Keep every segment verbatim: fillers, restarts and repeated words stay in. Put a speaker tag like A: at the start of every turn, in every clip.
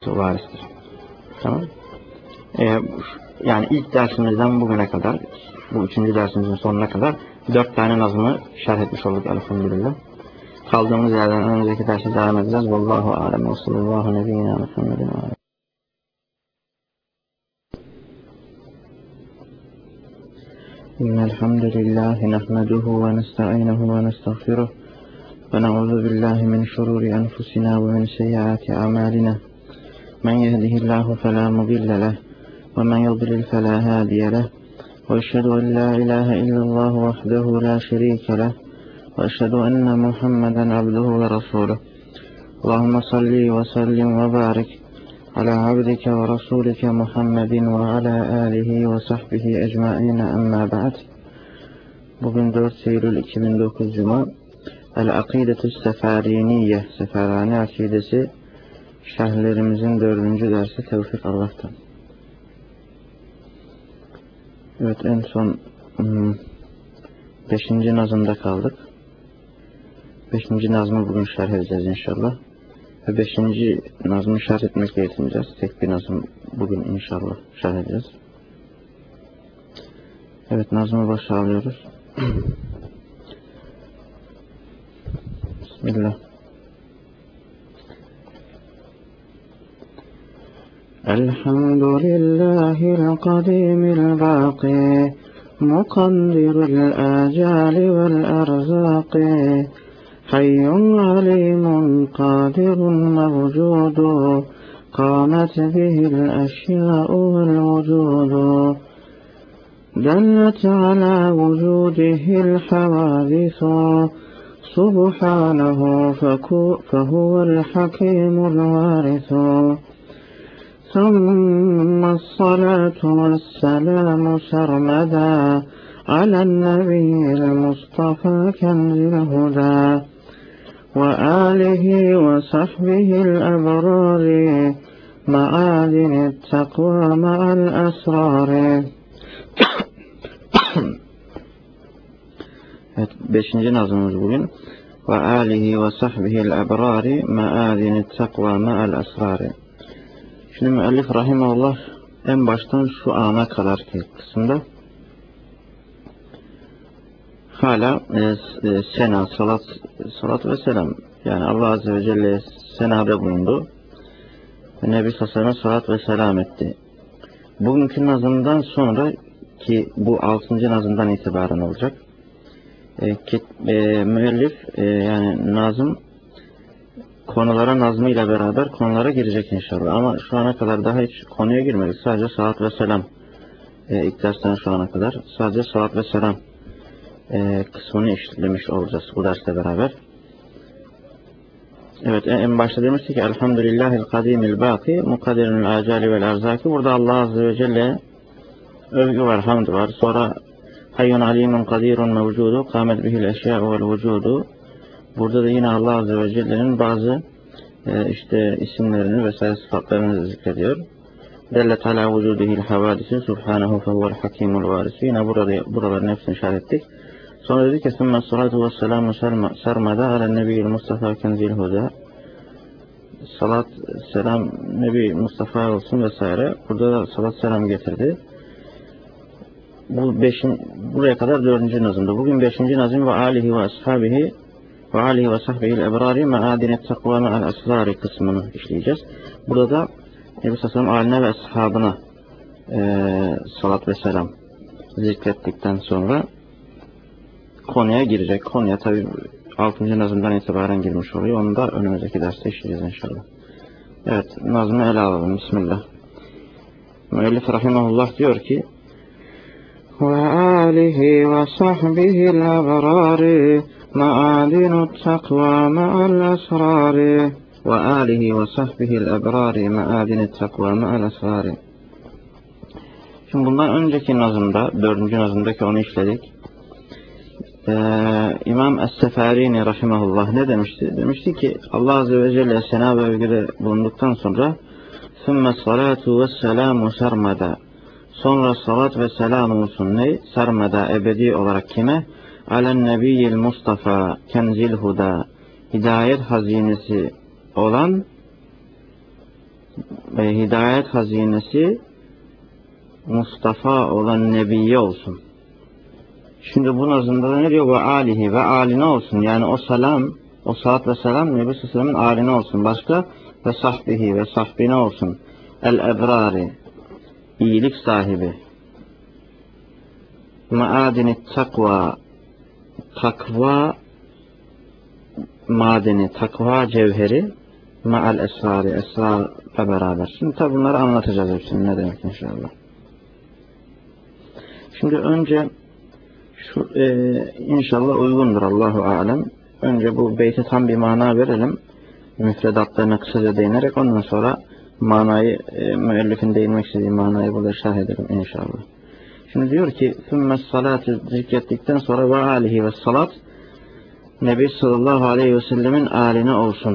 A: varistir. Tamam. Ee, yani ilk dersimizden bugüne kadar, bu üçüncü dersimizin sonuna kadar dört tane nazımı şerh etmiş olduk elhamdülillah. Kaldığımız yerden önümüzdeki derse devam edeceğiz. Vallahu alem ve sallallahu nebiyyina Muhammedin ve aleyhi. İnnelhamdülillahi nehmeduhu ve nesta'inuhu ve nestağfiruh ve na'udhu billahi min şururi enfusina ve min seyyiati a'malina. Men yehdihillahu fela mudille leh ve men yudlil fela hadiye leh. Ve eşhedü en la ilahe illallah vahdehu la şerike leh ve eşhedü enne Muhammeden abduhu ve rasuluh. Allahumme salli ve sellim ve barik ala abdike ve rasulike Muhammedin ve ala alihi ve sahbihi ecmaîn, amma ba'd. Bugün dört Eylül iki bin dokuz Cuma. El-Akidetü Seferiniye, Seferani Akidesi şerhlerimizin dördüncü dersi Tevfik Allah'tan. Evet, en son beşinci nazımda kaldık. Beşinci nazmı bugün şerh edeceğiz inşallah. Ve beşinci nazmı şerh etmekle yetineceğiz. Tek bir nazım bugün inşallah şerh edeceğiz. Evet, nazmı başa alıyoruz. Bismillah. Elhamdülillahil kadimil baqi mukaddirul acali vel erzaqi hayyun alimun kadirun mevcudu qamet bihil eşya'u vel vucudu دلت على وجوده الحوادث سبحانه فهو الحكيم الوارث ثم الصلاة والسلام سرمدا على النبي المصطفى كنز الهدى وآله وصحبه الأبرار معادن التقوى مع الأسرار. Evet, beşinci nazımız bugün. Ve alihi ve sahbihil ebrari me'adini takva me'al esrari. Şimdi müellif rahimahullah en baştan şu ana kadarki kısımda hala e, e, sena, salat, salat ve selam, yani Allah Azze ve Celle senada bulundu ve Nebi Sassan'a salat ve selam etti. Bugünkü nazımdan sonra ki bu altıncı nazımdan itibaren olacak. E, ki, e, müellif e, yani nazım konulara nazmıyla beraber konulara girecek inşallah. Ama şu ana kadar daha hiç konuya girmedik. Sadece salat ve selam. E, ilk dersten şu ana kadar sadece salat ve selam e, kısmını işlemiş olacağız bu dersle beraber. Evet, en başta demiştik ki Elhamdülillahil kadimil baki mukaddirul acali vel erzaki. Burada Allah Azze ve Celle övgü var, hamd var. Sonra hayyun alimun kadirun mevcudu kâmet bihil eşyâ'u vel vücudu. Burada da yine Allah Azze ve Celle'nin bazı e, işte isimlerini vesaire sıfatlarını zikrediyor. Dellet ala vücudihil havadisi subhanahu fehuvel hakimul varisi. Yine burada, buraların hepsini şerh ettik. Sonra dedi ki sümme salatu ve selamu sarmada ala nebiyyil Mustafa kenzil huda. Salat, selam Nebi Mustafa olsun vesaire. Burada da salat selam getirdi. Bu beşin, buraya kadar dördüncü nazımda. Bugün beşinci nazım ve alihi ve ashabihi ve alihi ve sahbihi ebrari me'adinet takva me'al asrari kısmını işleyeceğiz. Burada da Nebi Sallallahu aline ve ashabına e, salat ve selam zikrettikten sonra konuya girecek. Konuya tabi altıncı nazımdan itibaren girmiş oluyor. Onu da önümüzdeki derste işleyeceğiz inşallah. Evet, nazmı ele alalım. Bismillah. Müellif rahimahullah diyor ki وآله وصحبه الأبرار معادن التقوى مع الأسرار وآله وصحبه الأبرار معادن التقوى مع الأسرار. Şimdi bundan önceki nazımda, dördüncü nazımdaki onu işledik. Ee, İmam Es-Seferini rahimahullah ne demişti? Demişti ki Allah Azze ve Celle sena ve övgüde bulunduktan sonra ثُمَّ الصَّلَاةُ وَالسَّلَامُ سَرْمَدًا. Sonra salat ve selam olsun ne? Sarmada ebedi olarak kime? Alen nebiyyil Mustafa kenzil huda. Hidayet hazinesi olan ve hidayet hazinesi Mustafa olan Nebiye olsun. Şimdi bu nazımda da ne diyor? Ve alihi ve aline olsun. Yani o selam, o salat ve selam Nebi sallallahu aleyhi ve sellem'in aline olsun. Başka ve sahbihi ve sahbine olsun. El ebrari, iyilik sahibi. Maadini takva, takva madeni, takva cevheri, ma'al esrari, esrarla beraber. Şimdi tabi bunları anlatacağız hepsini, ne demek inşallah. Şimdi önce şu e, inşallah uygundur, Allahu alem. Önce bu beyti tam bir mana verelim. Müfredatlarına kısaca değinerek ondan sonra manayı, e, müellifin değinmek istediği manayı burada şerh edelim inşallah. Şimdi diyor ki sümmes salatı zikrettikten sonra ve alihi ve salat Nebi sallallahu aleyhi ve sellemin aline olsun.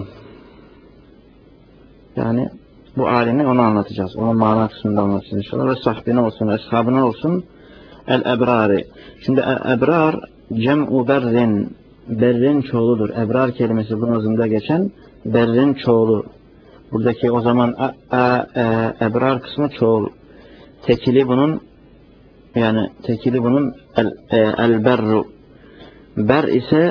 A: Yani bu alini onu anlatacağız. Onun mana kısmında anlatacağız inşallah. Ve sahbine olsun, eshabına olsun. El ebrari. Şimdi ebrar cem'u berrin. Berrin çoğuludur. Ebrar kelimesi bu nazımda geçen berrin çoğulu. Buradaki o zaman a, a, e, ebrar kısmı çoğul. Tekili bunun yani tekili bunun el, e, el berru. Ber ise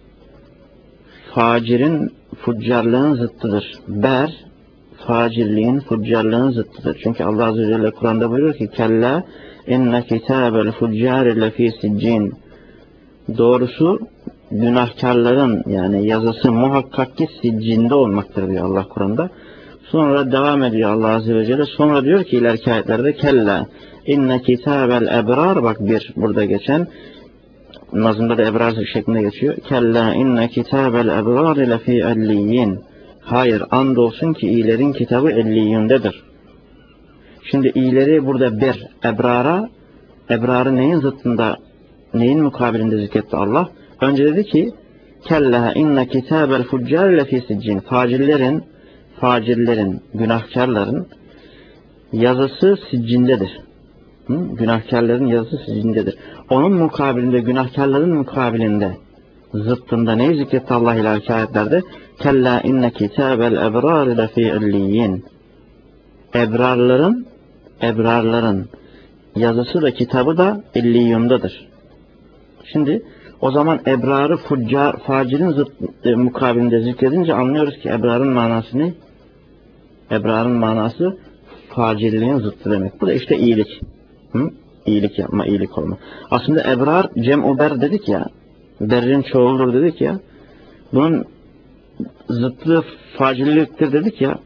A: facirin, fuccarlığın zıttıdır. Ber, facirliğin, fuccarlığın zıttıdır. Çünkü Allah Azze ve Celle Kur'an'da buyuruyor ki kella inne kitabel fuccari lefî siccin. Doğrusu günahkarların yani yazısı muhakkak ki siccinde olmaktır diyor Allah Kur'an'da. Sonra devam ediyor Allah Azze ve Celle. Sonra diyor ki ileriki ayetlerde kella inne kitabel ebrar, bak bir burada geçen nazımda da ebrar şeklinde geçiyor. Kella inne kitabel ebrar lefî elliyyin. Hayır, andolsun ki iyilerin kitabı elliyyindedir. Şimdi iyileri burada bir ebrara, ebrarı neyin zıttında, neyin mukabilinde zikretti Allah? Önce dedi ki kella inne kitabel fuccar lefî siccin. Facirlerin, facirlerin, günahkarların yazısı siccindedir. Hı? Günahkarların yazısı siccindedir. Onun mukabilinde, günahkarların mukabilinde, zıttında neyi zikretti Allah ileriki ayetlerde? Kella inne kitabel ebrar lefî illiyyin. Ebrarların, ebrarların yazısı da kitabı da illiyyundadır. Şimdi o zaman ebrarı fuccar, facirin zıt, e, mukabilinde zikredince anlıyoruz ki ebrarın manası ne? Ebrarın manası facirliğin zıttı demek. Bu da işte iyilik. Hı? İyilik yapma, iyilik olma. Aslında ebrar, cem'u ber dedik ya, berrin çoğuldur dedik ya, bunun zıttı facirliktir dedik ya,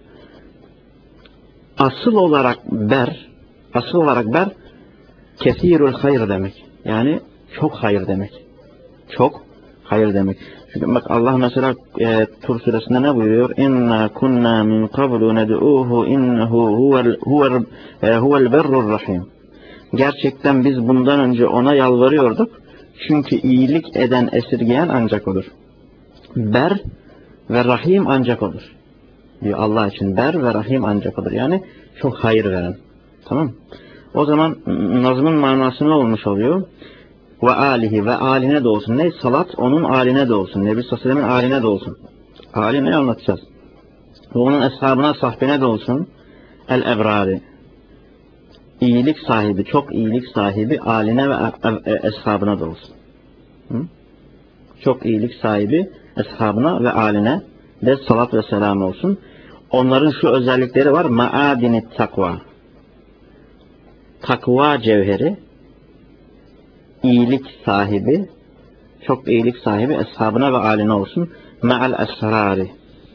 A: asıl olarak ber, asıl olarak ber, kesirul hayır demek. Yani çok hayır demek. Çok hayır demek. Çünkü bak Allah mesela e, Tur suresinde ne buyuruyor? İnna kunna min qablu ned'uhu innehu huvel huvel huvel berrur rahim. Gerçekten biz bundan önce ona yalvarıyorduk. Çünkü iyilik eden, esirgeyen ancak odur. Ber ve rahim ancak odur. Diyor Allah için ber ve rahim ancak odur. Yani çok hayır veren. Tamam. O zaman nazımın manası ne olmuş oluyor? Ve alihi ve aline de olsun. Ne? Salat onun aline de olsun. Nebi sallallahu aleyhi ve sellem'in aline de olsun. Aline anlatacağız. Ve onun eshabına, sahbine de olsun. El ebrari. İyilik sahibi, çok iyilik sahibi aline ve eshabına da olsun. Hı? Çok iyilik sahibi eshabına ve aline de salat ve selam olsun. Onların şu özellikleri var. Maadini takva. Takva cevheri, iyilik sahibi, çok iyilik sahibi eshabına ve aline olsun. Ma'al esrari.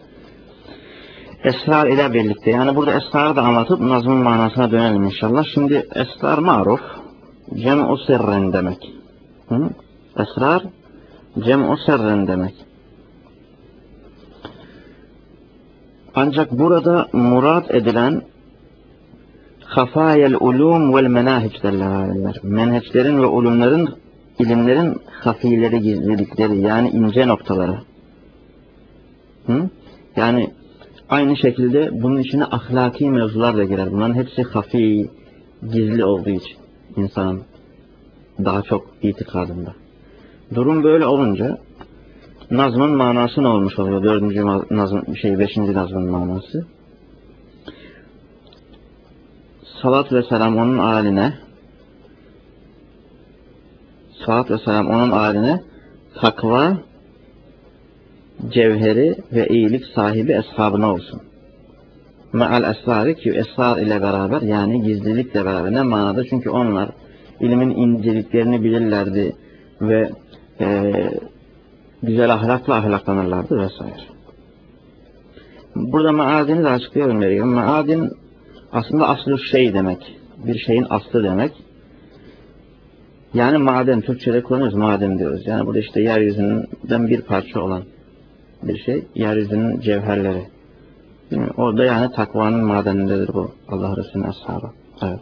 A: Esrar ile birlikte. Yani burada esrarı da anlatıp nazmın manasına dönelim inşallah. Şimdi esrar maruf, cem'u sirrin demek. Hı? Esrar, cem'u sirrin demek. Ancak burada murad edilen hafayel ulum vel menahic derler. Menheçlerin ve ulumların, ilimlerin hafileri, gizlilikleri, yani ince noktaları. Hı? Yani aynı şekilde bunun içine ahlaki mevzular da girer. Bunların hepsi hafi, gizli olduğu için insanın daha çok itikadında. Durum böyle olunca nazmın manası ne olmuş oluyor? Dördüncü nazım, şey beşinci nazmın manası. salat ve selam onun haline salat ve selam onun haline takva, cevheri ve iyilik sahibi eshabına olsun. Me'al esrarı ki esrar ile beraber, yani gizlilikle beraber. Ne manada? Çünkü onlar ilmin inceliklerini bilirlerdi ve e, güzel ahlakla ahlaklanırlardı vesaire. Burada maadini de açıklayalım gerekiyor. Maadin aslında aslı şey demek. Bir şeyin aslı demek. Yani maden, Türkçe'de kullanıyoruz, maden diyoruz. Yani burada işte yeryüzünden bir parça olan bir şey, yeryüzünün cevherleri. Değil mi? Orada yani takvanın madenindedir bu Allah Resulü'nün ashabı. Evet.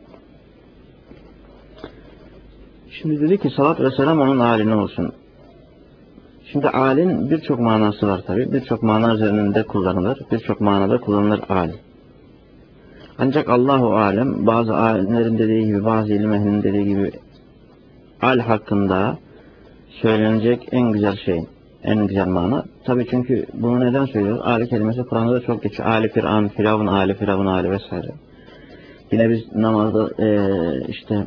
A: Şimdi dedi ki salat ve selam onun haline olsun. Şimdi alin birçok manası var tabi. Birçok mana üzerinde kullanılır. Birçok manada kullanılır al. Ancak Allahu alem, bazı alimlerin dediği gibi, bazı ilim ehlinin dediği gibi al hakkında söylenecek en güzel şey, en güzel mana. Tabi çünkü bunu neden söylüyoruz? Ali kelimesi Kur'an'da da çok geçiyor. Ali Firavun, Firavun Ali, Firavun Ali vesaire. Yine biz namazda e, işte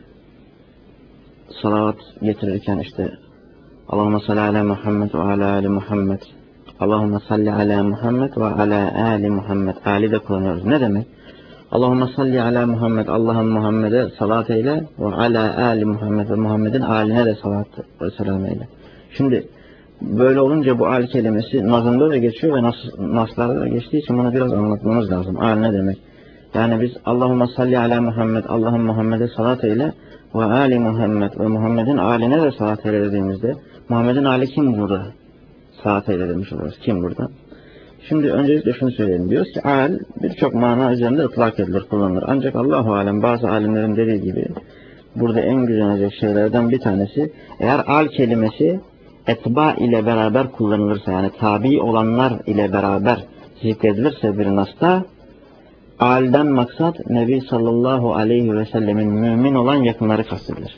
A: salavat getirirken işte Allahümme salli ala Muhammed ve ala ali Muhammed. Allahümme salli ala Muhammed ve ala ali Muhammed. Ali de kullanıyoruz. Ne demek? Allahümme salli ala Muhammed. Allah'ın Muhammed'e salat eyle ve ala ali Muhammed ve Muhammed'in aline de salat ve selam eyle. Şimdi böyle olunca bu al kelimesi nazımda da geçiyor ve nas, naslarda da geçtiği için bunu biraz anlatmamız lazım. Al ne demek? Yani biz Allahümme salli ala Muhammed. Allah'ın Muhammed'e salat eyle ve ali Muhammed ve Muhammed'in aline de salat eyle dediğimizde Muhammed'in ali kim burada? Salat eyle demiş oluruz. Kim burada? Şimdi öncelikle şunu söyleyelim. Diyoruz ki al birçok mana üzerinde ıtlak edilir, kullanılır. Ancak Allahu alem bazı alimlerin dediği gibi burada en güzel şeylerden bir tanesi, eğer al kelimesi etba ile beraber kullanılırsa, yani tabi olanlar ile beraber zikredilirse bir nasta, alden maksat Nebi sallallahu aleyhi ve sellemin mümin olan yakınları kastedilir.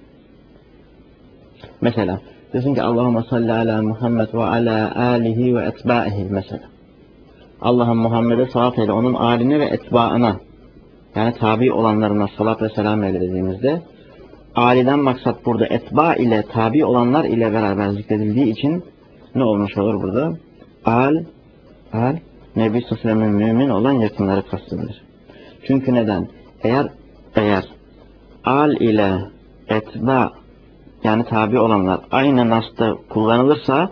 A: Mesela diyorsun ki Allahümme salli ala Muhammed ve ala alihi ve etbaihi mesela. Allah'ın Muhammed'e salat eyle, onun aline ve etbaına, yani tabi olanlarına salat ve selam eyle dediğimizde, aliden maksat burada etba ile tabi olanlar ile beraber zikredildiği için ne olmuş olur burada? Al, al, Nebi sallallahu aleyhi ve sellem'in mümin olan yakınları kastedilir. Çünkü neden? Eğer, eğer al ile etba, yani tabi olanlar aynı nasta kullanılırsa,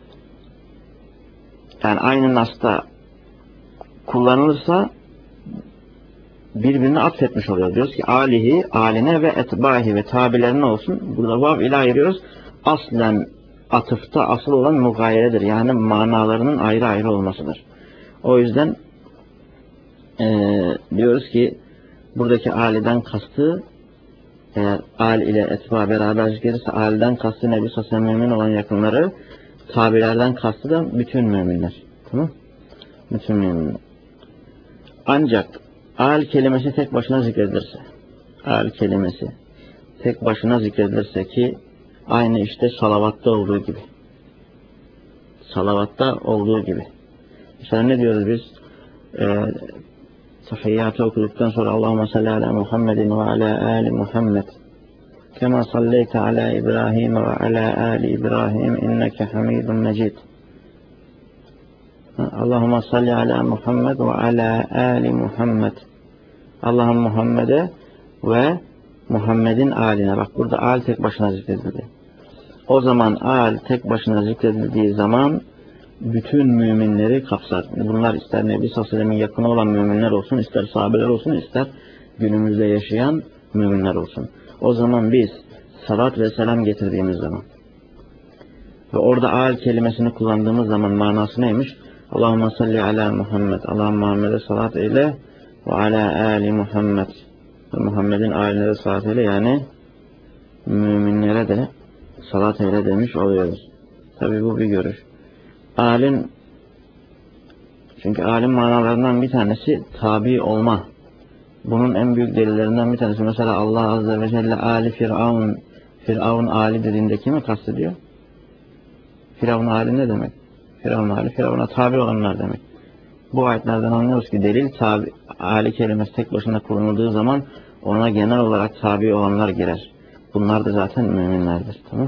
A: yani aynı nasta kullanılırsa birbirine atfetmiş oluyor. Diyoruz ki alihi, aline ve etbahi ve tabilerine olsun. Burada vav ile ayırıyoruz. Aslen atıfta asıl olan mugayeredir. Yani manalarının ayrı ayrı olmasıdır. O yüzden ee, diyoruz ki buradaki aliden kastı, eğer al ile etba beraber zikredilirse aliden kastı Nebi sallallahu aleyhi ve sellem mümin olan yakınları, tabilerden kastı da bütün müminler. Tamam? Bütün müminler. Ancak al kelimesi tek başına zikredilirse, al kelimesi tek başına zikredilirse ki aynı işte salavatta olduğu gibi. Salavatta olduğu gibi. Mesela ne diyoruz biz? Ee, Tahiyyatı okuduktan sonra Allahümme salli ala Muhammedin ve ala ali Muhammed. Kema salleyte ala İbrahim ve ala ali İbrahim inneke hamidun mecid. Allahümme salli ala Muhammed ve ala ali Muhammed. Allah'ın Muhammed'e ve Muhammed'in aline. Bak burada al tek başına zikredildi. O zaman al tek başına zikredildiği zaman bütün müminleri kapsar. Bunlar ister Nebi sallallahu aleyhi ve sellem'in yakını olan müminler olsun, ister sahabeler olsun, ister günümüzde yaşayan müminler olsun. O zaman biz salat ve selam getirdiğimiz zaman ve orada al kelimesini kullandığımız zaman manası neymiş? Allahümme salli ala Muhammed. Allah'ın Muhammed'e salat eyle ve ala ali Muhammed. Ve Muhammed'in aline de salat eyle, yani müminlere de salat eyle demiş oluyoruz. Tabi bu bir görüş. Alin, çünkü alim manalarından bir tanesi tabi olma. Bunun en büyük delillerinden bir tanesi mesela Allah Azze ve Celle Ali Firavun, Firavun Ali dediğinde kimi kastediyor? Firavun Ali ne demek? Firavun Ali, Firavun'a tabi olanlar demek. Bu ayetlerden anlıyoruz ki delil tabi, Ali kelimesi tek başına kullanıldığı zaman ona genel olarak tabi olanlar girer. Bunlar da zaten müminlerdir. Tamam.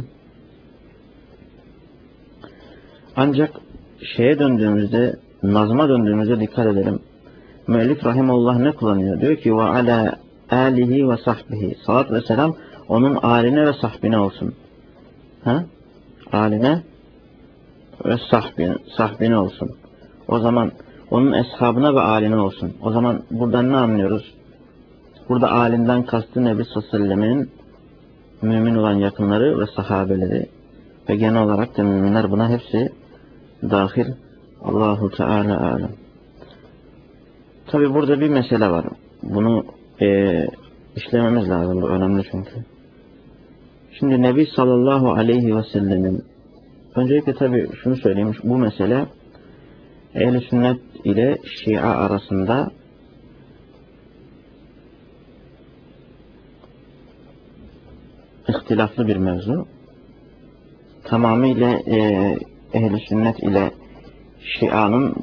A: Ancak şeye döndüğümüzde, nazma döndüğümüzde dikkat edelim. Müellif rahimullah ne kullanıyor? Diyor ki ve ala alihi ve sahbihi. Salat ve selam onun aline ve sahbine olsun. Ha? Aline ve sahbine, sahbine olsun. O zaman onun eshabına ve aline olsun. O zaman buradan ne anlıyoruz? Burada alinden kastı Nebi sallallahu aleyhi ve sellemin mümin olan yakınları ve sahabeleri ve genel olarak da müminler, buna hepsi dahil. Allahu Teala alem. Tabi burada bir mesele var. Bunu e, işlememiz lazım. Bu önemli çünkü. Şimdi Nebi sallallahu aleyhi ve sellemin, öncelikle tabi şunu söyleyeyim. Bu mesele Ehl-i Sünnet ile Şia arasında ihtilaflı bir mevzu. Tamamıyla e, Ehl-i Sünnet ile Şia'nın,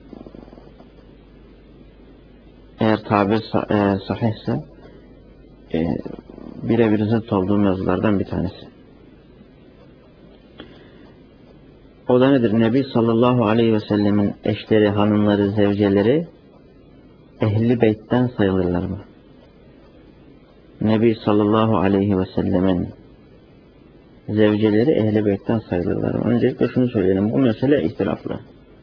A: eğer tabir e, sahihse, e, birebir zıt olduğu mevzulardan bir tanesi. O da nedir? Nebi sallallahu aleyhi ve sellemin eşleri, hanımları, zevceleri Ehl-i Beyt'ten sayılırlar mı? Nebi sallallahu aleyhi ve sellemin zevceleri Ehl-i Beyt'ten sayılırlar mı? Öncelikle şunu söyleyelim. Bu mesele ihtilaflı.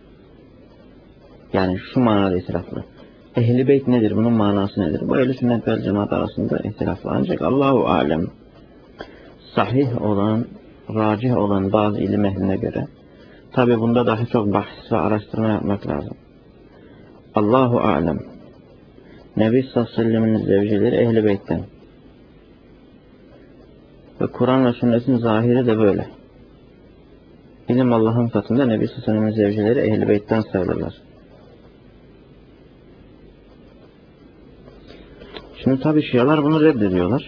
A: Yani şu manada ihtilaflı. Ehl-i Beyt nedir? Bunun manası nedir? Bu Ehl-i Sünnet vel Cemaat arasında ihtilaflı. Ancak Allahu alem, sahih olan, racih olan bazı ilim ehline göre, tabi bunda daha çok bahis ve araştırma yapmak lazım. Allahu alem, Nebi sallallahu aleyhi ve sellem'in zevceleri Ehl-i Beyt'ten. Ve Kur'an ve sünnetin zahiri de böyle. İlim Allah'ın katında Nebi sallallahu aleyhi ve sellem'in zevceleri Ehl-i Beyt'ten sayılırlar. Şimdi tabi Şialar bunu reddediyorlar.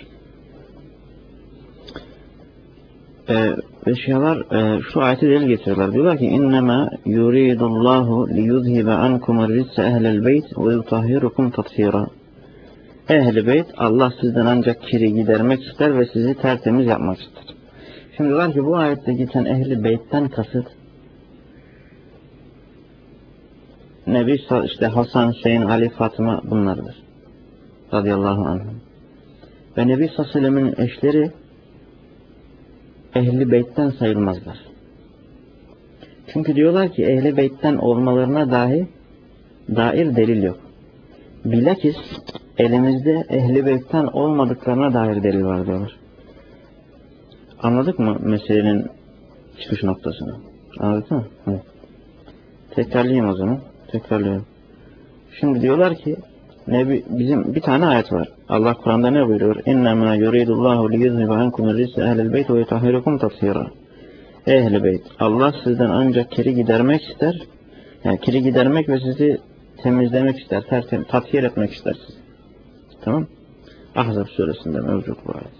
A: Ee, ve Şialar e, şu ayeti delil getiriyorlar. Diyorlar ki innema yuridullahu liyuzhibe ankum rizse ehlel beyt ve yutahhirukum tathira. Ehl-i Beyt, Allah sizden ancak kiri gidermek ister ve sizi tertemiz yapmak ister. Şimdi diyorlar ki bu ayette geçen Ehl-i Beyt'ten kasıt Nebi işte Hasan, Hüseyin, Ali, Fatıma bunlardır. Radıyallahu anh. Ve Nebi sallallahu aleyhi ve sellem'in eşleri Ehl-i Beyt'ten sayılmazlar. Çünkü diyorlar ki Ehl-i Beyt'ten olmalarına dahi dair delil yok. Bilakis elimizde Ehl-i Beyt'ten olmadıklarına dair delil var diyorlar. Anladık mı meselenin çıkış noktasını? Anladın mı? Evet. Tekrarlayayım o zaman. Tekrarlıyorum. Şimdi diyorlar ki Nebi, bizim bir tane ayet var. Allah Kur'an'da ne buyuruyor? İnnemâ yuridullahu liyuzhibe ankum rizse ehlel beyt ve yutahhirukum tathira. Ehl-i Beyt, Allah sizden ancak kiri gidermek ister. Yani kiri gidermek ve sizi temizlemek ister, tertem, tathir etmek ister sizi. Tamam? Ahzab suresinde mevcut bu ayet.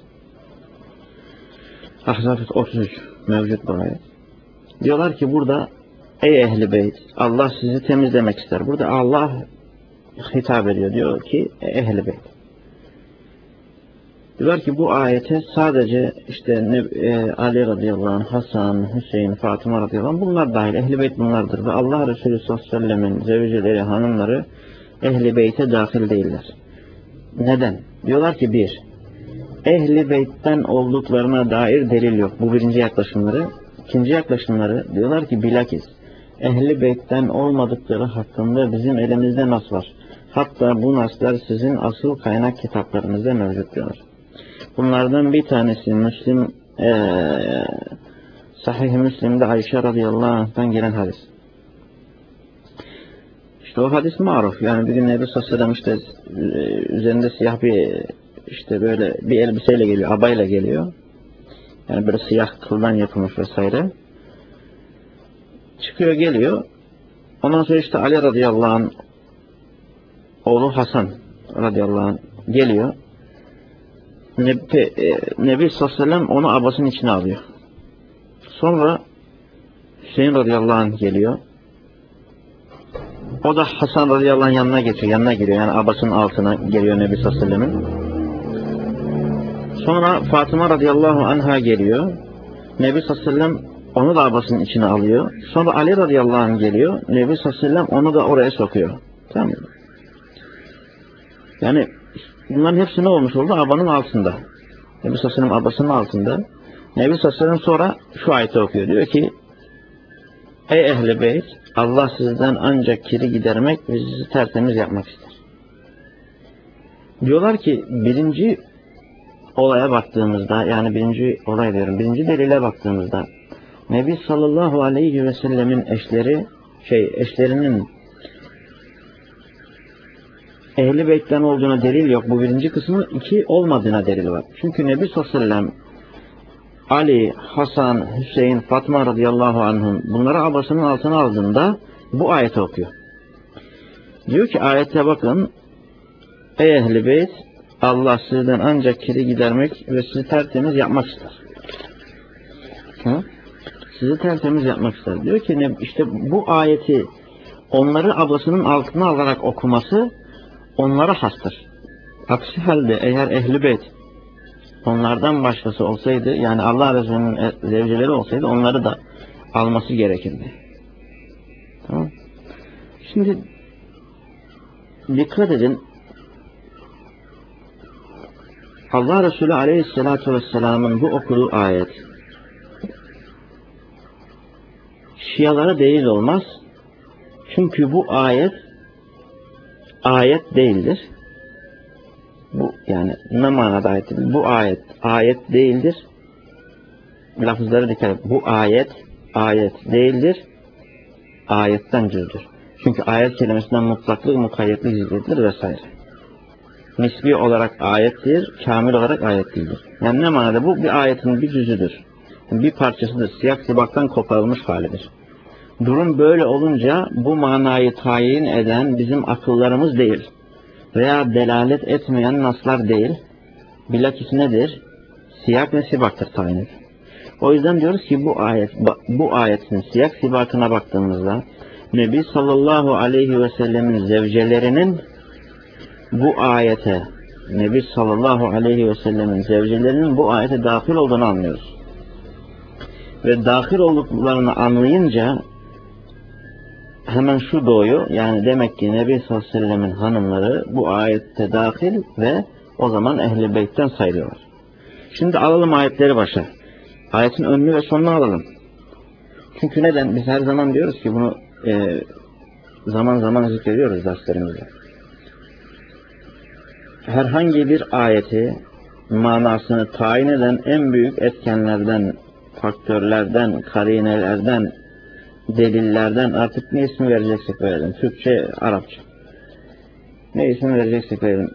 A: Ahzab otuz üç mevcut bu ayet. Diyorlar ki burada ey Ehl-i Beyt, Allah sizi temizlemek ister. Burada Allah hitap ediyor. Diyor ki Ehl-i Beyt. Diyorlar ki bu ayete sadece işte e, Ali radıyallahu anh, Hasan, Hüseyin, Fatıma radıyallahu anh bunlar dahil. Ehl-i Beyt bunlardır. Ve Allah Resulü sallallahu aleyhi ve sellemin zevceleri, hanımları Ehl-i Beyt'e dahil değiller. Neden? Diyorlar ki bir, Ehl-i Beyt'ten olduklarına dair delil yok. Bu birinci yaklaşımları. İkinci yaklaşımları diyorlar ki bilakis Ehl-i Beyt'ten olmadıkları hakkında bizim elimizde nas var. Hatta bu naslar sizin asıl kaynak kitaplarınızda mevcut diyorlar. Bunlardan bir tanesi Müslim, ee, Sahih-i Müslim'de Ayşe radıyallahu anh'tan gelen hadis. İşte o hadis maruf. Yani bir gün Nebi sallallahu aleyhi ve sellem işte üzerinde siyah bir işte böyle bir elbiseyle geliyor, abayla geliyor. Yani böyle siyah kıldan yapılmış vesaire. Çıkıyor geliyor. Ondan sonra işte Ali radıyallahu anh oğlu Hasan radıyallahu anh geliyor. Nebi, Nebi sallallahu aleyhi ve sellem onu abasının içine alıyor. Sonra Hüseyin radıyallahu anh geliyor. O da Hasan radıyallahu anh yanına geçiyor, yanına giriyor. Yani abasının altına geliyor Nebi sallallahu aleyhi ve sellem'in. Sonra Fatıma radıyallahu anh'a geliyor. Nebi sallallahu aleyhi ve sellem onu da abasının içine alıyor. Sonra Ali radıyallahu anh geliyor. Nebi sallallahu aleyhi ve sellem onu da oraya sokuyor. Tamam mı? Yani bunların hepsi ne olmuş oldu? Abanın altında. Nebi sallallahu aleyhi ve sellem abasının altında. Nebi sallallahu aleyhi ve sellem sonra şu ayeti okuyor. Diyor ki: Ey ehli beyt, Allah sizden ancak kiri gidermek ve sizi tertemiz yapmak ister. Diyorlar ki birinci olaya baktığımızda, yani birinci olay diyorum, birinci delile baktığımızda Nebi sallallahu aleyhi ve sellemin eşleri, şey eşlerinin ehli beytten olduğuna delil yok. Bu birinci kısmı. İki, olmadığına delil var. Çünkü Nebi sallallahu aleyhi ve sellem Ali, Hasan, Hüseyin, Fatma radıyallahu anhum bunları abasının altına aldığında bu ayeti okuyor. Diyor ki ayete bakın: Ey ehli beyt, Allah sizden ancak kiri gidermek ve sizi tertemiz yapmak ister. Hı? Sizi tertemiz yapmak ister. Diyor ki işte bu ayeti onları ablasının altına alarak okuması onlara hastır. Aksi halde eğer ehli beyt onlardan başkası olsaydı, yani Allah Resulü'nün zevceleri olsaydı onları da alması gerekirdi. Tamam. Şimdi dikkat edin. Allah Resulü Aleyhisselatü Vesselam'ın bu okuduğu ayet Şialara delil olmaz. Çünkü bu ayet ayet değildir. Bu yani ne manada ayet? Bu ayet ayet değildir. Lafızlara dikkat et. Bu ayet ayet değildir. Ayetten cüzdür. Çünkü ayet kelimesinden mutlaklık, mukayyetlik zikredilir vesaire. Nisbi olarak ayettir, kamil olarak ayet değildir. Yani ne manada? Bu bir ayetin bir cüzüdür. Bir parçasıdır. Siyah sibaktan koparılmış halidir. Durum böyle olunca bu manayı tayin eden bizim akıllarımız değil veya delalet etmeyen naslar değil, bilakis nedir? Siyak ve sibaktır tayin edilir. O yüzden diyoruz ki bu ayet, bu ayetin siyak sibakına baktığımızda Nebi sallallahu aleyhi ve sellemin zevcelerinin bu ayete, Nebi sallallahu aleyhi ve sellemin zevcelerinin bu ayete dahil olduğunu anlıyoruz. Ve dahil olduklarını anlayınca hemen şu doğuyor, yani demek ki Nebi sallallahu aleyhi ve sellemin hanımları bu ayette dahil ve o zaman Ehl-i Beyt'ten sayılıyorlar. Şimdi alalım ayetleri başa. Ayetin önünü ve sonunu alalım. Çünkü neden? Biz her zaman diyoruz ki bunu e, zaman zaman zikrediyoruz derslerimizde. Herhangi bir ayeti manasını tayin eden en büyük etkenlerden, faktörlerden, karinelerden, delillerden, artık ne ismi vereceksek verelim. Türkçe, Arapça. Ne ismi vereceksek verelim.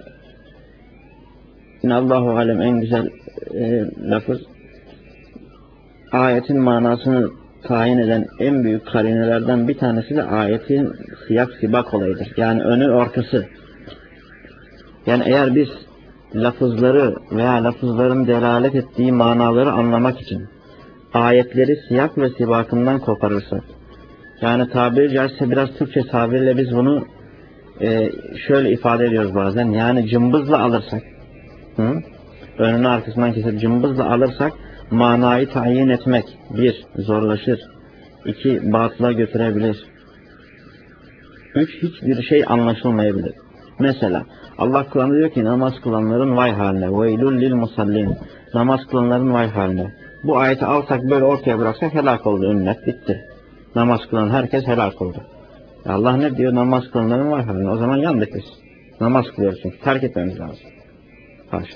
A: Allahu alem en güzel e, lafız. Ayetin manasını tayin eden en büyük karinelerden bir tanesi de ayetin siyak sibak olayıdır. Yani önü arkası. Yani eğer biz lafızları veya lafızların delalet ettiği manaları anlamak için ayetleri siyak ve sibakından koparırsak, yani tabiri caizse biraz Türkçe tabirle biz bunu e, şöyle ifade ediyoruz bazen, yani cımbızla alırsak, hı? önünü arkasından kesip cımbızla alırsak manayı tayin etmek bir, zorlaşır, iki, batıla götürebilir, üç, hiçbir şey anlaşılmayabilir. Mesela Allah Kur'an'da diyor ki namaz kılanların vay haline, veylul lil musallin, namaz kılanların vay haline. Bu ayeti alsak böyle ortaya bıraksak helak oldu ümmet, bitti. Namaz kılan herkes helak oldu. Allah ne diyor? Namaz kılanların vay haline. O zaman yandık biz. Namaz kılıyoruz çünkü. Terk etmemiz lazım. Haşa.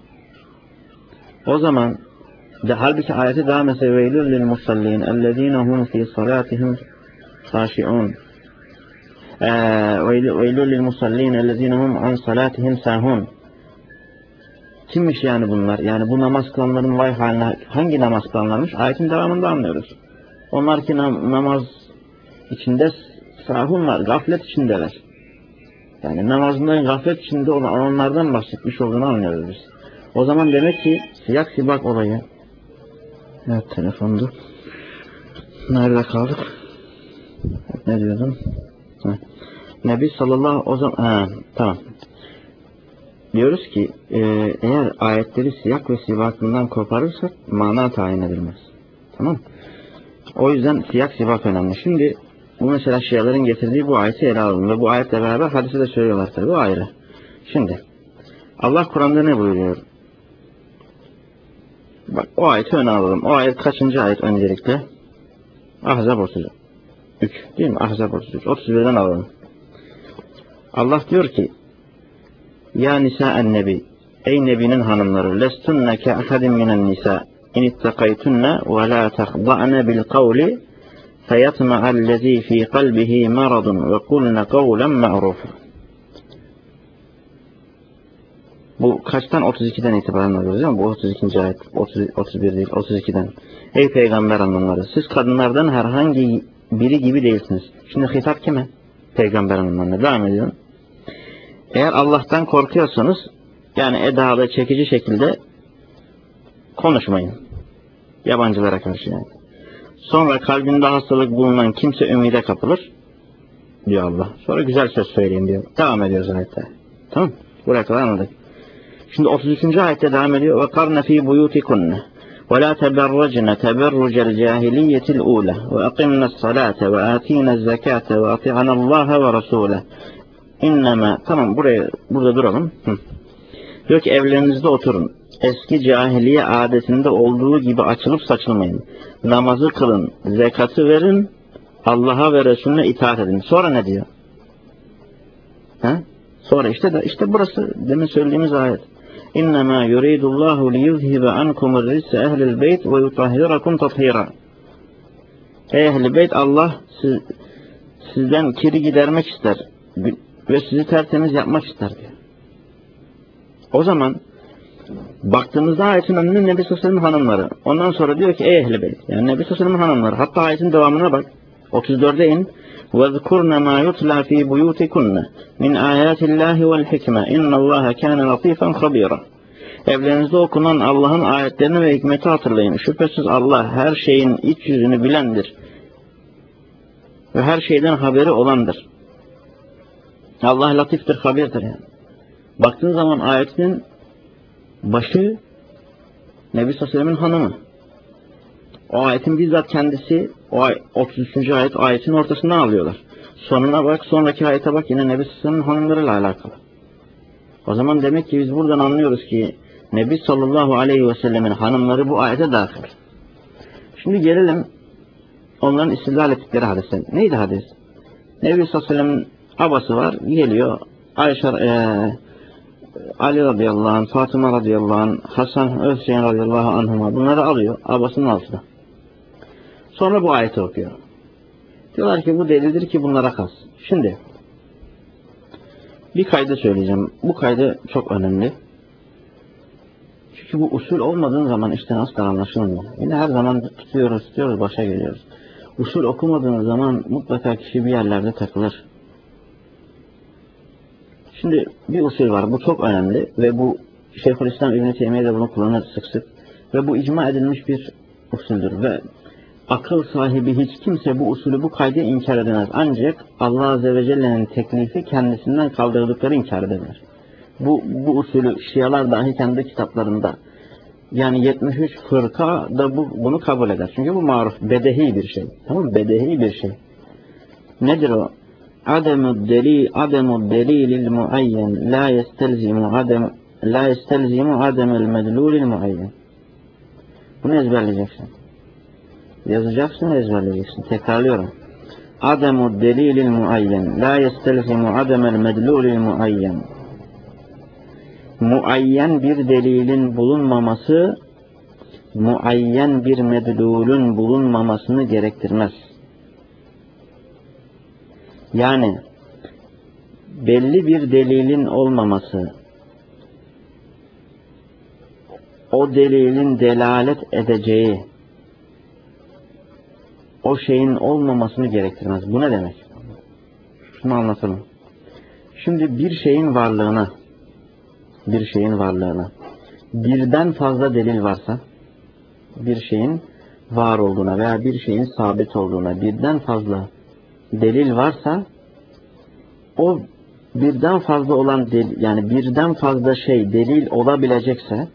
A: O zaman de, halbuki ayeti daha mesela veylul lil musallin ellezine hum fi salatihim haşi'un. Veylul lil musallin ellezine hum an salatihim sahun. Kimmiş yani bunlar? Yani bu namaz kılanların vay haline, hangi namaz kılanlarmış? Ayetin devamında anlıyoruz. Onlar ki nam namaz içinde sahun var, gaflet içindeler. Yani namazından gaflet içinde olan onlardan bahsetmiş olduğunu anlıyoruz biz. O zaman demek ki siyak sibak olayı. Evet, telefondu. Nerede kaldık? Ne diyordum? Heh. Nebi sallallahu o zaman ha, tamam. Diyoruz ki e, eğer ayetleri siyak ve sibakından koparırsak mana tayin edilmez. Tamam. O yüzden siyak sibak önemli. Şimdi bu mesela Şiaların getirdiği bu ayeti ele alalım ve bu ayetle beraber hadisi de söylüyorlar tabi. Bu ayrı. Şimdi Allah Kur'an'da ne buyuruyor? Bak o ayeti öne alalım. O ayet kaçıncı ayet öncelikle? Ahzab otuz üç değil mi? Ahzab otuz üç. otuz birden alalım. Allah diyor ki Ya nisa'en nebi, ey nebinin hanımları, lestunne ke ahadim minen nisa, in ittakaytunne ve la tahda'ne bil kavli feyatma'allezî fî kalbihi maradun ve kulne kavlen ma'rufa. Bu kaçtan? otuz ikiden itibaren alıyoruz değil mi? Bu otuz ikinci ayet, otuz, otuz bir değil, otuz ikiden. Ey peygamber hanımları, siz kadınlardan herhangi biri gibi değilsiniz. Şimdi hitap kime? Peygamber hanımlarına. Devam ediyorum. Eğer Allah'tan korkuyorsanız, yani edalı, çekici şekilde konuşmayın. Yabancılara karşı yani. Sonra kalbinde hastalık bulunan kimse ümide kapılır, diyor Allah. Sonra güzel söz söyleyin diyor. Devam ediyoruz ayette. Tamam. Buraya kadar anladık. Şimdi otuz üçüncü ayette devam ediyor. وَقَرْنَ ف۪ي بُيُوتِكُنَّ وَلَا تَبَرَّجْنَ تَبَرُّجَ الْجَاهِلِيَّةِ الْاُولَى وَاَقِمْنَ الصَّلَاةَ وَآتِينَ الزَّكَاةَ وَاطِعَنَ اللّٰهَ وَرَسُولَهُ İnnemâ, tamam buraya, burada duralım. Hı. Diyor ki evlerinizde oturun. Eski cahiliye adetinde olduğu gibi açılıp saçılmayın. Namazı kılın, zekatı verin, Allah'a ve Resulüne itaat edin. Sonra ne diyor? Ha? Sonra işte de işte burası demin söylediğimiz ayet. İnnemâ yuridullahu liyuzhibe ankumur risse ehlil beyt ve yutahhirakum tathira. Ey ehl-i beyt, Allah siz, sizden kiri gidermek ister ve sizi tertemiz yapmak ister diyor. O zaman baktığımızda ayetin önünde Nebi Sallallahu hanımları. Ondan sonra diyor ki ey ehl-i beyt. Yani Nebi Sallallahu hanımları. Hatta ayetin devamına bak. otuz dörde in. وَذْكُرْنَ مَا يُتْلَى ف۪ي بُيُوتِكُنَّ مِنْ آيَاتِ اللّٰهِ وَالْحِكْمَةِ اِنَّ اللّٰهَ كَانَ لَط۪يفًا خَب۪يرًا. Evlerinizde okunan Allah'ın ayetlerini ve hikmeti hatırlayın. Şüphesiz Allah her şeyin iç yüzünü bilendir. Ve her şeyden haberi olandır. Allah latiftir, habirdir yani. Baktığın zaman ayetin başı Nebi Sallallahu hanımı. O ayetin bizzat kendisi, o otuz üçüncü ayet ayetin ortasından alıyorlar. Sonuna bak, sonraki ayete bak, yine Nebi Sallallahu hanımlarıyla alakalı. O zaman demek ki biz buradan anlıyoruz ki Nebi Sallallahu aleyhi ve sellemin hanımları bu ayete dahil. Şimdi gelelim onların istidlal ettikleri hadise. Neydi hadis? Nebi Sallallahu aleyhi ve sellemin abası var, geliyor. Ayşe, e, Ali radıyallahu anh, Fatıma radıyallahu anh, Hasan, Hüseyin radıyallahu anhuma bunları alıyor abasının altına. Sonra bu ayeti okuyor. Diyorlar ki bu delildir ki bunlara kas. Şimdi bir kaydı söyleyeceğim. Bu kaydı çok önemli. Çünkü bu usul olmadığın zaman işte nasıl anlaşılmıyor. Yine her zaman tutuyoruz, tutuyoruz, başa geliyoruz. Usul okumadığınız zaman mutlaka kişi bir yerlerde takılır. Şimdi bir usul var. Bu çok önemli ve bu Şeyhülislam İbn Teymiye de bunu kullanır sık sık. Ve bu icma edilmiş bir usuldür ve akıl sahibi hiç kimse bu usulü, bu kaydı inkar edemez. Ancak Allah Azze ve Celle'nin teklifi kendisinden kaldırdıkları inkar edebilir. Bu, bu usulü Şialar dahi kendi kitaplarında, yani yetmiş üç fırka da bu, bunu kabul eder. Çünkü bu maruf, bedehi bir şey. Tamam mı? Bedehi bir şey. Nedir o? Ademu delil, ademu delilil muayyen la yestelzimu adem la yestelzimu ademel medlulil muayyen. Bunu ezberleyeceksin. Yazacaksın, ezberleyeceksin. Tekrarlıyorum. Ademu delilil muayyen la yestelzimu ademel medlulil muayyen. Muayyen bir delilin bulunmaması, muayyen bir medlulün bulunmamasını gerektirmez. Yani belli bir delilin olmaması, o delilin delalet edeceği, o şeyin olmamasını gerektirmez. Bu ne demek? Şunu anlatalım. Şimdi bir şeyin varlığına, bir şeyin varlığına birden fazla delil varsa, bir şeyin var olduğuna veya bir şeyin sabit olduğuna birden fazla delil varsa, o birden fazla olan delil, yani birden fazla şey delil olabilecekse,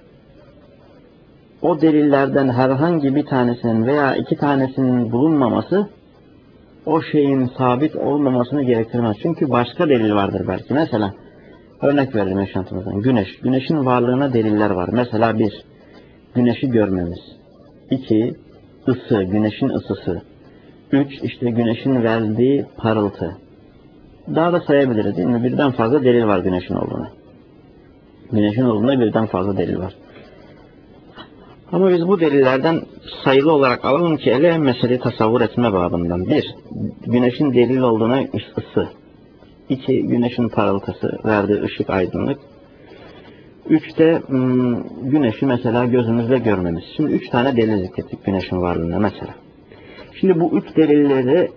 A: o delillerden herhangi bir tanesinin veya iki tanesinin bulunmaması o şeyin sabit olmamasını gerektirmez. Çünkü başka delil vardır belki. Mesela örnek verelim yaşantımızdan. Güneş. Güneşin varlığına deliller var. Mesela bir, güneşi görmemiz. İki, ısı, güneşin ısısı. Üç, işte güneşin verdiği parıltı. Daha da sayabiliriz değil mi? Birden fazla delil var güneşin olduğuna. Güneşin olduğuna birden fazla delil var. Ama biz bu delillerden sayılı olarak alalım ki ele meseleyi tasavvur etme babından. Bir, güneşin delil olduğuna ısı. İki, güneşin parıltısı, verdiği ışık, aydınlık. Üç de güneşi mesela gözümüzle görmemiz. Şimdi üç tane delil zikrettik güneşin varlığına mesela. Şimdi bu üç delillere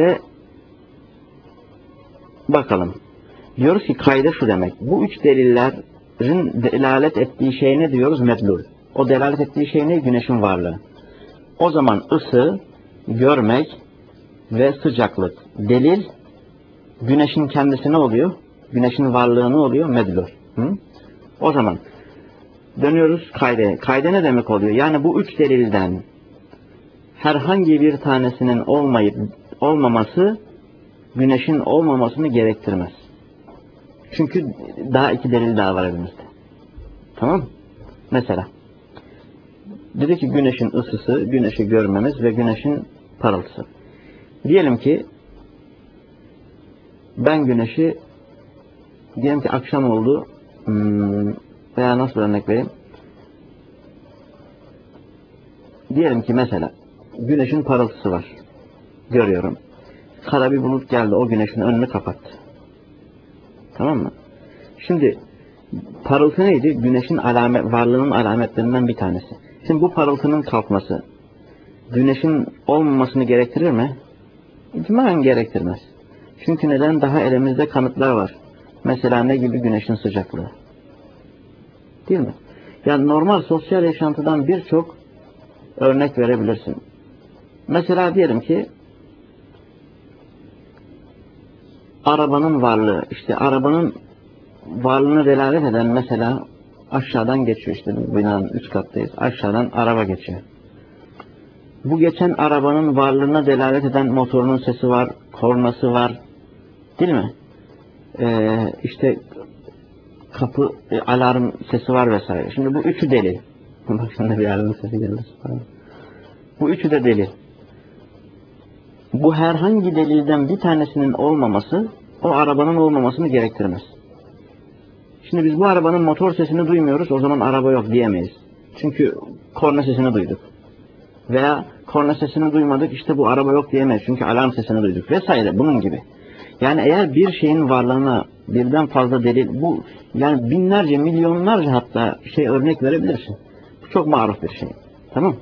A: bakalım. Diyoruz ki kayda şu demek. Bu üç delillerin delalet ettiği şey ne diyoruz? Medlul. O delalet ettiği şey ne? Güneşin varlığı. O zaman ısı, görmek ve sıcaklık. Delil, güneşin kendisi ne oluyor? Güneşin varlığı ne oluyor? Medlul. Hı? O zaman dönüyoruz kaydaya. Kayda ne demek oluyor? Yani bu üç delilden herhangi bir tanesinin olmayıp olmaması güneşin olmamasını gerektirmez. Çünkü daha iki delil daha var elimizde. Tamam? Mesela dedi ki güneşin ısısı, güneşi görmemiz ve güneşin parıltısı. Diyelim ki ben güneşi, diyelim ki akşam oldu veya nasıl örnek vereyim? Diyelim ki mesela güneşin parıltısı var. Görüyorum. Kara bir bulut geldi, o güneşin önünü kapattı. Tamam mı? Şimdi parıltı neydi? Güneşin alamet, varlığının alametlerinden bir tanesi. Şimdi bu parıltının kalkması güneşin olmamasını gerektirir mi? İtimaen gerektirmez. Çünkü neden? Daha elimizde kanıtlar var. Mesela ne gibi? Güneşin sıcaklığı. Değil mi? Yani normal sosyal yaşantıdan birçok örnek verebilirsin. Mesela diyelim ki arabanın varlığı, işte arabanın varlığını delalet eden mesela aşağıdan geçiyor, işte bu binanın üst kattayız. Aşağıdan araba geçiyor. Bu geçen arabanın varlığına delalet eden motorunun sesi var, kornası var. Değil mi? Ee, işte kapı e, alarm sesi var vesaire. Şimdi bu üçü delil. Bak şimdi bir alarm sesi geldi. Bu üçü de delil. Bu herhangi delilden bir tanesinin olmaması o arabanın olmamasını gerektirmez. Şimdi biz bu arabanın motor sesini duymuyoruz, o zaman araba yok diyemeyiz. Çünkü korna sesini duyduk. Veya korna sesini duymadık, işte bu araba yok diyemeyiz. Çünkü alarm sesini duyduk vesaire, bunun gibi. Yani eğer bir şeyin varlığına birden fazla delil, bu yani binlerce, milyonlarca hatta şey örnek verebilirsin. Bu çok maruf bir şey. Tamam.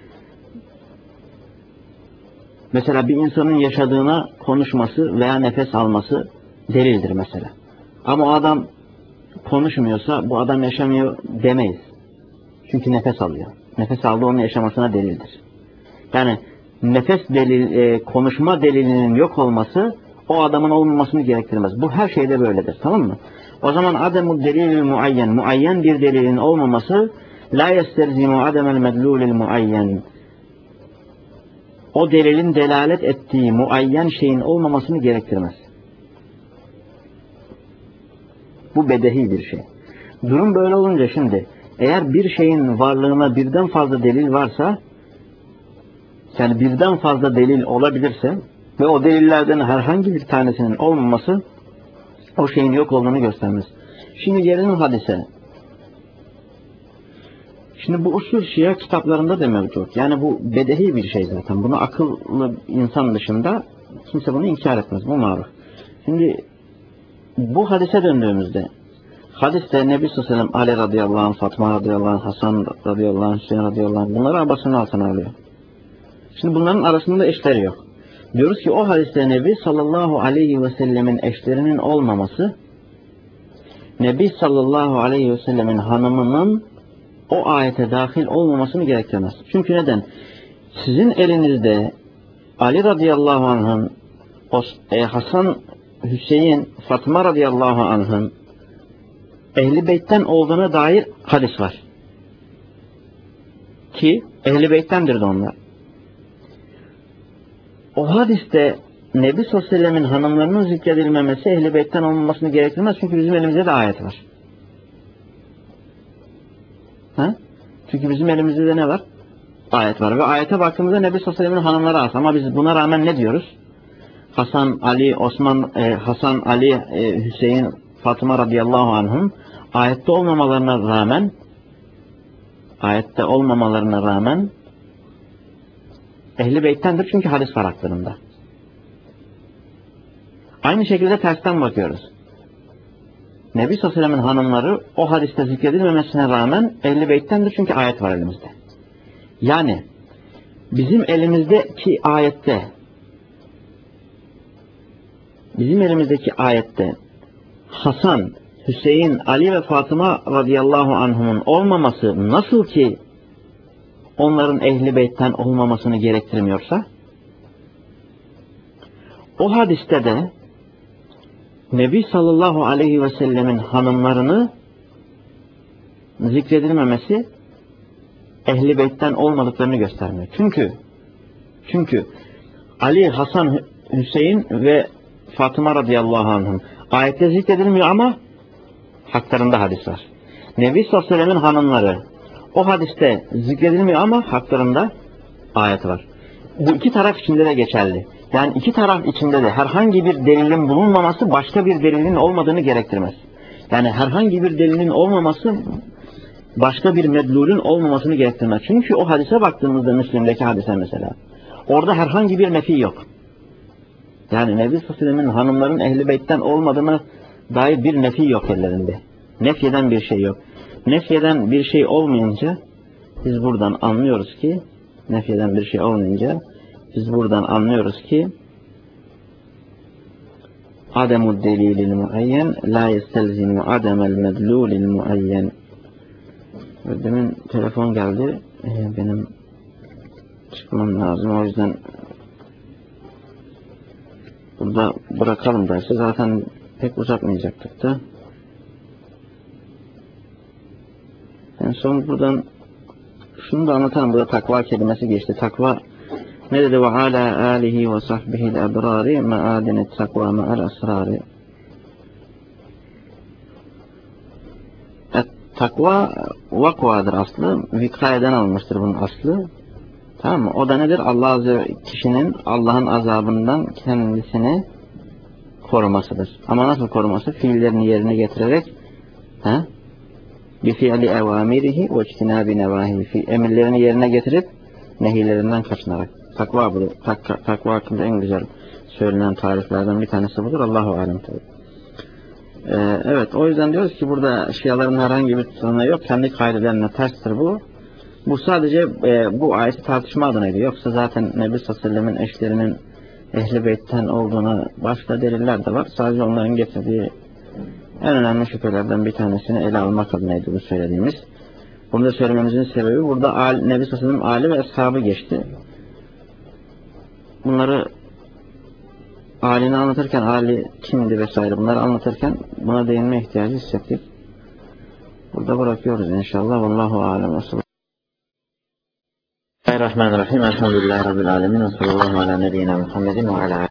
A: Mesela bir insanın yaşadığına konuşması veya nefes alması delildir mesela. Ama o adam konuşmuyorsa bu adam yaşamıyor demeyiz. Çünkü nefes alıyor. Nefes aldığı onun yaşamasına delildir. Yani nefes delil, e, konuşma delilinin yok olması o adamın olmamasını gerektirmez. Bu her şeyde böyledir. Tamam mı? O zaman ademu delilil muayyen, muayyen bir delilin olmaması la yesterzimu ademel medlulil muayyen. O delilin delalet ettiği muayyen şeyin olmamasını gerektirmez. Bu bedehi bir şey. Durum böyle olunca şimdi eğer bir şeyin varlığına birden fazla delil varsa, yani birden fazla delil olabilirse ve o delillerden herhangi bir tanesinin olmaması o şeyin yok olduğunu göstermez. Şimdi gelelim hadise. Şimdi bu usul şia kitaplarında da mevcut. Yani bu bedehi bir şey zaten. Bunu akıllı insan dışında kimse bunu inkar etmez. Bu maruf. Şimdi bu hadise döndüğümüzde hadiste Nebi sallallahu aleyhi ve sellem Ali radıyallahu anh, Fatma radıyallahu anh, Hasan radıyallahu anh, Hüseyin radıyallahu anh bunları abasının altına alıyor. Şimdi bunların arasında eşleri yok. Diyoruz ki o hadiste Nebi sallallahu aleyhi ve sellemin eşlerinin olmaması Nebi sallallahu aleyhi ve sellemin hanımının o ayete dahil olmamasını gerektirmez. Çünkü neden? Sizin elinizde Ali radıyallahu anh'ın e, Hasan Hüseyin, Fatıma radıyallahu anh'ın Ehl-i Beyt'ten olduğuna dair hadis var. Ki Ehl-i Beyt'tendir de onlar. O hadiste Nebi sallallahu aleyhi ve sellemin hanımlarının zikredilmemesi Ehl-i Beyt'ten olmamasını gerektirmez. Çünkü bizim elimizde de ayet var. Ha? Çünkü bizim elimizde de ne var? Ayet var. Ve ayete baktığımızda Nebi sallallahu aleyhi ve sellemin hanımları az. Ama biz buna rağmen ne diyoruz? Hasan, Ali, Osman, e, Hasan, Ali, e, Hüseyin, Fatıma radıyallahu anh'ın ayette olmamalarına rağmen ayette olmamalarına rağmen Ehl-i Beyt'tendir çünkü hadis var haklarında. Aynı şekilde tersten bakıyoruz. Nebi sallallahu aleyhi ve sellemin hanımları o hadiste zikredilmemesine rağmen Ehl-i Beyt'tendir çünkü ayet var elimizde. Yani bizim elimizdeki ayette bizim elimizdeki ayette Hasan, Hüseyin, Ali ve Fatıma radıyallahu anhum'un olmaması nasıl ki onların Ehl-i Beyt'ten olmamasını gerektirmiyorsa, o hadiste de Nebi sallallahu aleyhi ve sellemin hanımlarını zikredilmemesi Ehl-i Beyt'ten olmadıklarını göstermiyor. Çünkü çünkü Ali, Hasan, Hüseyin ve Fatıma radıyallahu anh'ın ayette zikredilmiyor ama haklarında hadis var. Nebi sallallahu aleyhi ve sellemin hanımları o hadiste zikredilmiyor ama haklarında ayet var. Bu iki taraf içinde de geçerli. Yani iki taraf içinde de herhangi bir delilin bulunmaması başka bir delilin olmadığını gerektirmez. Yani herhangi bir delilin olmaması başka bir medlulün olmamasını gerektirmez. Çünkü o hadise baktığımızda Müslim'deki hadise mesela, orada herhangi bir nefi yok. Yani Nebi sallallahu aleyhi ve sellemin hanımların Ehl-i Beyt'ten olmadığına dair bir nefi yok ellerinde. Nefyeden bir şey yok. Nefyeden bir şey olmayınca biz buradan anlıyoruz ki nefyeden bir şey olmayınca biz buradan anlıyoruz ki ademud delilil muayyen la yestelzimu ademel medlulil muayyen. Demin telefon geldi. Ee, benim çıkmam lazım. O yüzden burada bırakalım dersi. Zaten pek uzatmayacaktık da. En son buradan şunu da anlatalım. Burada takva kelimesi geçti. Takva ne dedi? Ve ala alihi ve sahbihil ebrari me'adenet takva me'al esrari. Et, takva vakvadır aslı. Vikayeden almıştır bunun aslı. Tamam mı? O da nedir? Allah Azze kişinin Allah'ın azabından kendisini korumasıdır. Ama nasıl koruması? Fiillerini yerine getirerek he? Bi fi'li evamirihi ve ictinabi nevahihi. Emirlerini yerine getirip nehilerinden kaçınarak. Takva budur. Tak, takva hakkında en güzel söylenen tariflerden bir tanesi budur. Allahu alem tabi. Ee, evet, o yüzden diyoruz ki burada Şiaların herhangi bir tutanağı yok. Kendi kaidelerine terstir bu. Bu sadece e, bu ayeti tartışma adınaydı. Yoksa zaten Nebi sallallahu aleyhi ve sellemin eşlerinin Ehl-i Beyt'ten olduğuna başka deliller de var. Sadece onların getirdiği en önemli şüphelerden bir tanesini ele almak adınaydı bu söylediğimiz. Bunu da söylememizin sebebi burada Nebi sallallahu aleyhi ve sellem Ali ve ashabı geçti. Bunları Ali'ni anlatırken, Ali kimdi vesaire bunları anlatırken buna değinme ihtiyacı hissettik. Burada bırakıyoruz inşallah. Vallahu alem. Bismillahirrahmanirrahim. Elhamdülillahi Rabbil alemin. Ve sallallahu ala nebiyyina Muhammedin ve ala